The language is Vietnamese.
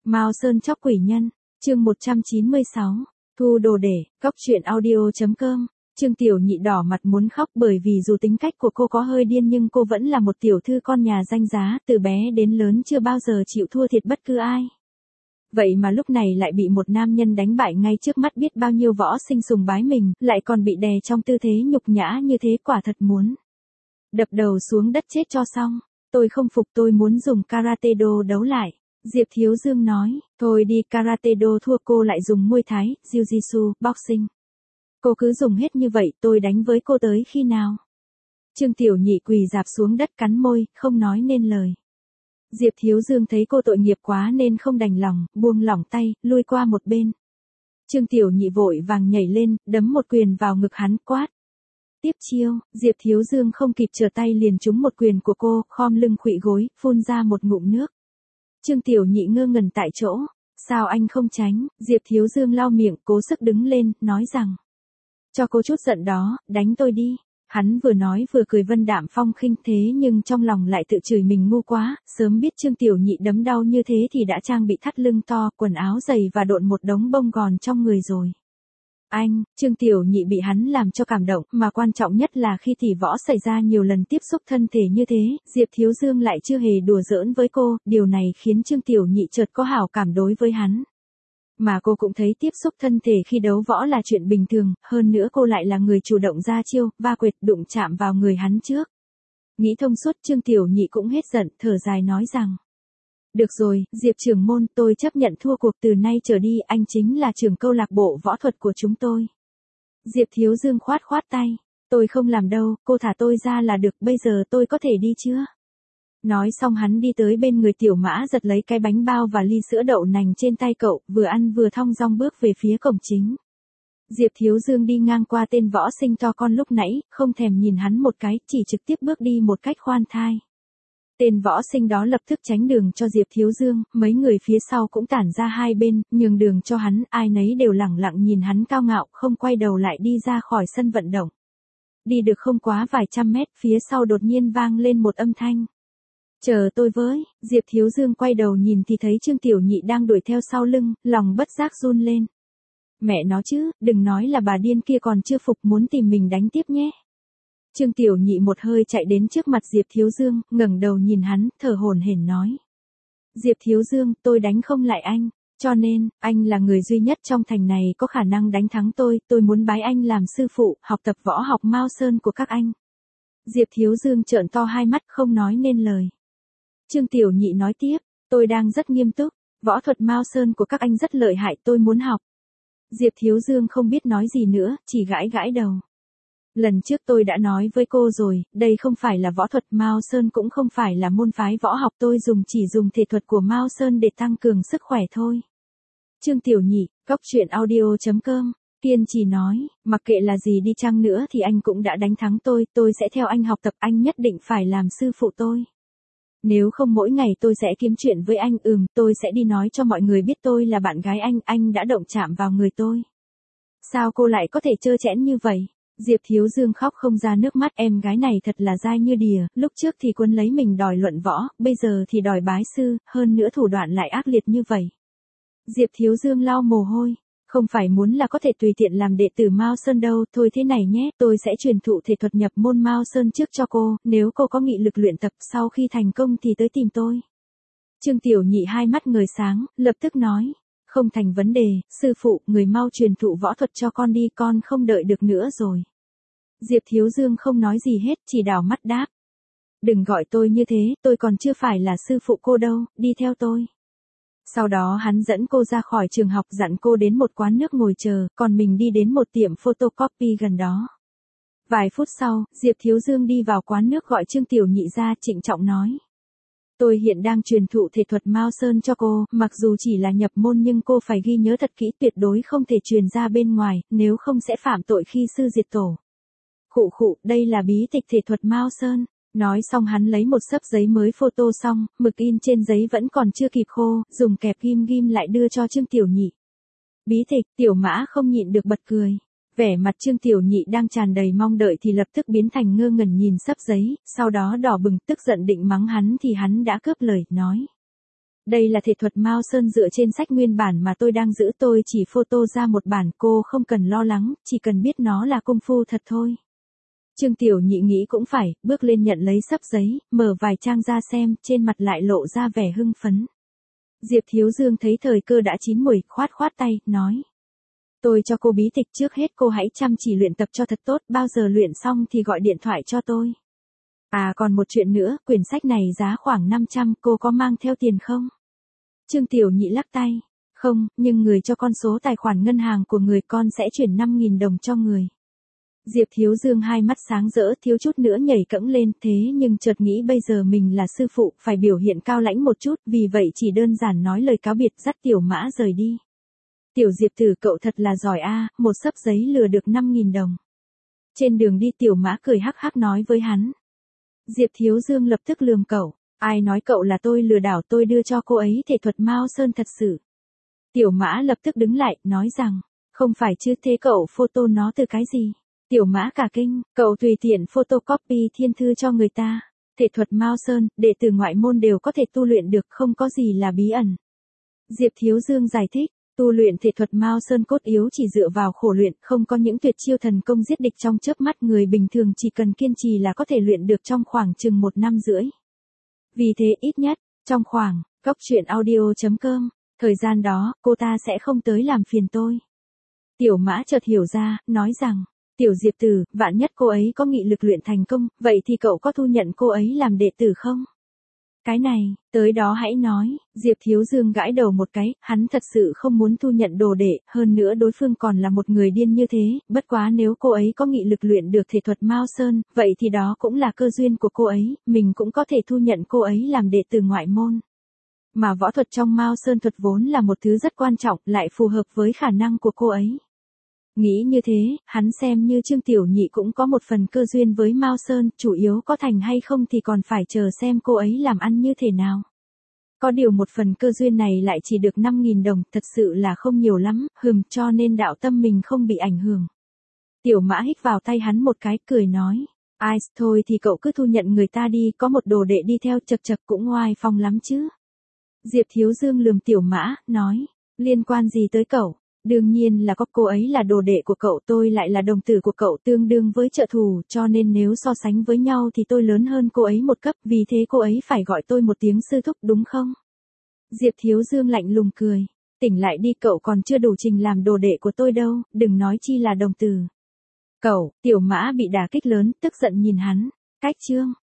Mao Sơn chóc quỷ nhân, chương 196, thu đồ để, góc truyện audio.com. Trương Tiểu Nhị đỏ mặt muốn khóc bởi vì dù tính cách của cô có hơi điên nhưng cô vẫn là một tiểu thư con nhà danh giá, từ bé đến lớn chưa bao giờ chịu thua thiệt bất cứ ai. Vậy mà lúc này lại bị một nam nhân đánh bại ngay trước mắt, biết bao nhiêu võ sinh sùng bái mình, lại còn bị đè trong tư thế nhục nhã như thế, quả thật muốn đập đầu xuống đất chết cho xong. Tôi không phục, tôi muốn dùng karate do đấu lại. Diệp Thiếu Dương nói, thôi đi, karate do thua cô lại dùng Muay Thái, Jiu-Jitsu, boxing. Cô cứ dùng hết như vậy, tôi đánh với cô tới khi nào? Trương Tiểu Nhị quỳ rạp xuống đất cắn môi, không nói nên lời. Diệp Thiếu Dương thấy cô tội nghiệp quá nên không đành lòng, buông lỏng tay, lui qua một bên. Trương Tiểu Nhị vội vàng nhảy lên, đấm một quyền vào ngực hắn, quát. Tiếp chiêu, Diệp Thiếu Dương không kịp trở tay liền trúng một quyền của cô, khom lưng khuỵu gối, phun ra một ngụm nước. Trương Tiểu Nhị ngơ ngẩn tại chỗ. Sao anh không tránh? Diệp Thiếu Dương lau miệng, cố sức đứng lên, nói rằng. Cho cô chút giận đó, đánh tôi đi. Hắn vừa nói vừa cười vân đạm phong khinh, thế nhưng trong lòng lại tự chửi mình ngu quá, sớm biết Trương Tiểu Nhị đấm đau như thế thì đã trang bị thắt lưng to, quần áo dày và độn một đống bông gòn trong người rồi. Anh, Trương Tiểu Nhị bị hắn làm cho cảm động, mà quan trọng nhất là khi tỷ võ xảy ra nhiều lần tiếp xúc thân thể như thế, Diệp Thiếu Dương lại chưa hề đùa giỡn với cô, điều này khiến Trương Tiểu Nhị chợt có hảo cảm đối với hắn. Mà cô cũng thấy tiếp xúc thân thể khi đấu võ là chuyện bình thường, hơn nữa cô lại là người chủ động ra chiêu, va quệt đụng chạm vào người hắn trước. Nghĩ thông suốt, Trương Tiểu Nhị cũng hết giận, thở dài nói rằng. Được rồi, Diệp trưởng môn, tôi chấp nhận thua cuộc, từ nay trở đi anh chính là trưởng câu lạc bộ võ thuật của chúng tôi. Diệp Thiếu Dương khoát khoát tay. Tôi không làm đâu, cô thả tôi ra là được, bây giờ tôi có thể đi chưa? Nói xong hắn đi tới bên người Tiểu Mã giật lấy cái bánh bao và ly sữa đậu nành trên tay cậu, vừa ăn vừa thong dong bước về phía cổng chính. Diệp Thiếu Dương đi ngang qua tên võ sinh to con lúc nãy, không thèm nhìn hắn một cái, chỉ trực tiếp bước đi một cách khoan thai. Tên võ sinh đó lập tức tránh đường cho Diệp Thiếu Dương, mấy người phía sau cũng tản ra hai bên, nhường đường cho hắn, ai nấy đều lẳng lặng nhìn hắn cao ngạo, không quay đầu lại đi ra khỏi sân vận động. Đi được không quá vài trăm mét, phía sau đột nhiên vang lên một âm thanh. Chờ tôi với, Diệp Thiếu Dương quay đầu nhìn thì thấy Trương Tiểu Nhị đang đuổi theo sau lưng, lòng bất giác run lên. Mẹ nó chứ, đừng nói là bà điên kia còn chưa phục, muốn tìm mình đánh tiếp nhé. Trương Tiểu Nhị một hơi chạy đến trước mặt Diệp Thiếu Dương, ngẩng đầu nhìn hắn, thở hổn hển nói. Diệp Thiếu Dương, tôi đánh không lại anh, cho nên, anh là người duy nhất trong thành này có khả năng đánh thắng tôi muốn bái anh làm sư phụ, học tập võ học Mao Sơn của các anh. Diệp Thiếu Dương trợn to hai mắt không nói nên lời. Trương Tiểu Nhị nói tiếp, tôi đang rất nghiêm túc, võ thuật Mao Sơn của các anh rất lợi hại, tôi muốn học. Diệp Thiếu Dương không biết nói gì nữa, chỉ gãi gãi đầu. Lần trước tôi đã nói với cô rồi, đây không phải là võ thuật Mao Sơn, cũng không phải là môn phái võ học, tôi chỉ dùng thể thuật của Mao Sơn để tăng cường sức khỏe thôi. Trương Tiểu Nhị, góc truyện audio.com, kiên trì nói, mặc kệ là gì đi chăng nữa thì anh cũng đã đánh thắng tôi sẽ theo anh học tập, anh nhất định phải làm sư phụ tôi. Nếu không mỗi ngày tôi sẽ kiếm chuyện với anh, tôi sẽ đi nói cho mọi người biết tôi là bạn gái anh đã động chạm vào người tôi. Sao cô lại có thể trơ trẽn như vậy? Diệp Thiếu Dương khóc không ra nước mắt, em gái này thật là dai như đìa, lúc trước thì quân lấy mình đòi luận võ, bây giờ thì đòi bái sư, hơn nữa thủ đoạn lại ác liệt như vậy. Diệp Thiếu Dương lau mồ hôi, không phải muốn là có thể tùy tiện làm đệ tử Mao Sơn đâu, thôi thế này nhé, tôi sẽ truyền thụ thể thuật nhập môn Mao Sơn trước cho cô, nếu cô có nghị lực luyện tập sau khi thành công thì tới tìm tôi. Trương Tiểu Nhị hai mắt ngời sáng, lập tức nói. Không thành vấn đề, sư phụ, người mau truyền thụ võ thuật cho con đi, con không đợi được nữa rồi. Diệp Thiếu Dương không nói gì hết, chỉ đảo mắt đáp. Đừng gọi tôi như thế, tôi còn chưa phải là sư phụ cô đâu, đi theo tôi. Sau đó hắn dẫn cô ra khỏi trường học, dặn cô đến một quán nước ngồi chờ, còn mình đi đến một tiệm photocopy gần đó. Vài phút sau, Diệp Thiếu Dương đi vào quán nước gọi Trương Tiểu Nhị ra, trịnh trọng nói. Tôi hiện đang truyền thụ thể thuật Mao Sơn cho cô, mặc dù chỉ là nhập môn nhưng cô phải ghi nhớ thật kỹ, tuyệt đối không thể truyền ra bên ngoài, nếu không sẽ phạm tội khi sư diệt tổ. Khụ, đây là bí tịch thể thuật Mao Sơn. Nói xong hắn lấy một xấp giấy mới photo xong, mực in trên giấy vẫn còn chưa kịp khô, dùng kẹp ghim lại đưa cho Trương Tiểu Nhị. Bí tịch, Tiểu Mã không nhịn được bật cười. Vẻ mặt Trương Tiểu Nhị đang tràn đầy mong đợi thì lập tức biến thành ngơ ngẩn nhìn xấp giấy, sau đó đỏ bừng tức giận định mắng hắn thì hắn đã cướp lời, nói. Đây là thể thuật Mao Sơn dựa trên sách nguyên bản mà tôi đang giữ, tôi chỉ photo ra một bản, cô không cần lo lắng, chỉ cần biết nó là công phu thật thôi. Trương Tiểu Nhị nghĩ cũng phải, bước lên nhận lấy xấp giấy, mở vài trang ra xem, trên mặt lại lộ ra vẻ hưng phấn. Diệp Thiếu Dương thấy thời cơ đã chín muồi, khoát khoát tay, nói. Tôi cho cô bí tịch, trước hết cô hãy chăm chỉ luyện tập cho thật tốt, bao giờ luyện xong thì gọi điện thoại cho tôi. À còn một chuyện nữa, quyển sách này giá khoảng 500, cô có mang theo tiền không? Trương Tiểu Nhị lắc tay. Không, nhưng người cho con số tài khoản ngân hàng của người, con sẽ chuyển 5.000 đồng cho người. Diệp Thiếu Dương hai mắt sáng rỡ, thiếu chút nữa nhảy cẫng lên, thế nhưng chợt nghĩ bây giờ mình là sư phụ, phải biểu hiện cao lãnh một chút, vì vậy chỉ đơn giản nói lời cáo biệt, dắt Tiểu Mã rời đi. Tiểu Diệp tử cậu thật là giỏi a, một xấp giấy lừa được 5.000 đồng. Trên đường đi Tiểu Mã cười hắc hắc nói với hắn. Diệp Thiếu Dương lập tức lườm cậu, ai nói cậu là tôi lừa đảo, tôi đưa cho cô ấy thể thuật Mao Sơn thật sự. Tiểu Mã lập tức đứng lại, nói rằng, không phải chứ, thế cậu photo nó từ cái gì? Tiểu Mã cả kinh, cậu tùy tiện photocopy thiên thư cho người ta. Thể thuật Mao Sơn, đệ tử ngoại môn đều có thể tu luyện được, không có gì là bí ẩn. Diệp Thiếu Dương giải thích, tu luyện thể thuật Mao Sơn cốt yếu chỉ dựa vào khổ luyện, không có những tuyệt chiêu thần công giết địch trong chớp mắt, người bình thường chỉ cần kiên trì là có thể luyện được trong khoảng chừng 1 năm rưỡi. Vì thế ít nhất, trong khoảng, coctruyện.audio.com, thời gian đó, cô ta sẽ không tới làm phiền tôi. Tiểu Mã chợt hiểu ra, nói rằng, Tiểu Diệp tử, vạn nhất cô ấy có nghị lực luyện thành công, vậy thì cậu có thu nhận cô ấy làm đệ tử không? Cái này, tới đó hãy nói. Diệp Thiếu Dương gãi đầu một cái, hắn thật sự không muốn thu nhận đồ đệ, hơn nữa đối phương còn là một người điên như thế, bất quá nếu cô ấy có nghị lực luyện được thể thuật Mao Sơn, vậy thì đó cũng là cơ duyên của cô ấy, mình cũng có thể thu nhận cô ấy làm đệ tử ngoại môn. Mà võ thuật trong Mao Sơn thuật vốn là một thứ rất quan trọng, lại phù hợp với khả năng của cô ấy. Nghĩ như thế, hắn xem như Trương Tiểu Nhị cũng có một phần cơ duyên với Mao Sơn, chủ yếu có thành hay không thì còn phải chờ xem cô ấy làm ăn như thế nào. Có điều một phần cơ duyên này lại chỉ được 5.000 đồng, thật sự là không nhiều lắm, cho nên đạo tâm mình không bị ảnh hưởng. Tiểu Mã hít vào tay hắn một cái, cười nói, ai, thôi thì cậu cứ thu nhận người ta đi, có một đồ đệ đi theo, chật chật cũng oai phong lắm chứ. Diệp Thiếu Dương lườm Tiểu Mã, nói, liên quan gì tới cậu? Đương nhiên là có, cô ấy là đồ đệ của cậu, tôi lại là đồng tử của cậu, tương đương với trợ thủ, cho nên nếu so sánh với nhau thì tôi lớn hơn cô ấy một cấp, vì thế cô ấy phải gọi tôi một tiếng sư thúc đúng không? Diệp Thiếu Dương lạnh lùng cười, tỉnh lại đi, cậu còn chưa đủ trình làm đồ đệ của tôi đâu, đừng nói chi là đồng tử. Cậu, Tiểu Mã bị đả kích lớn, tức giận nhìn hắn, cách chương.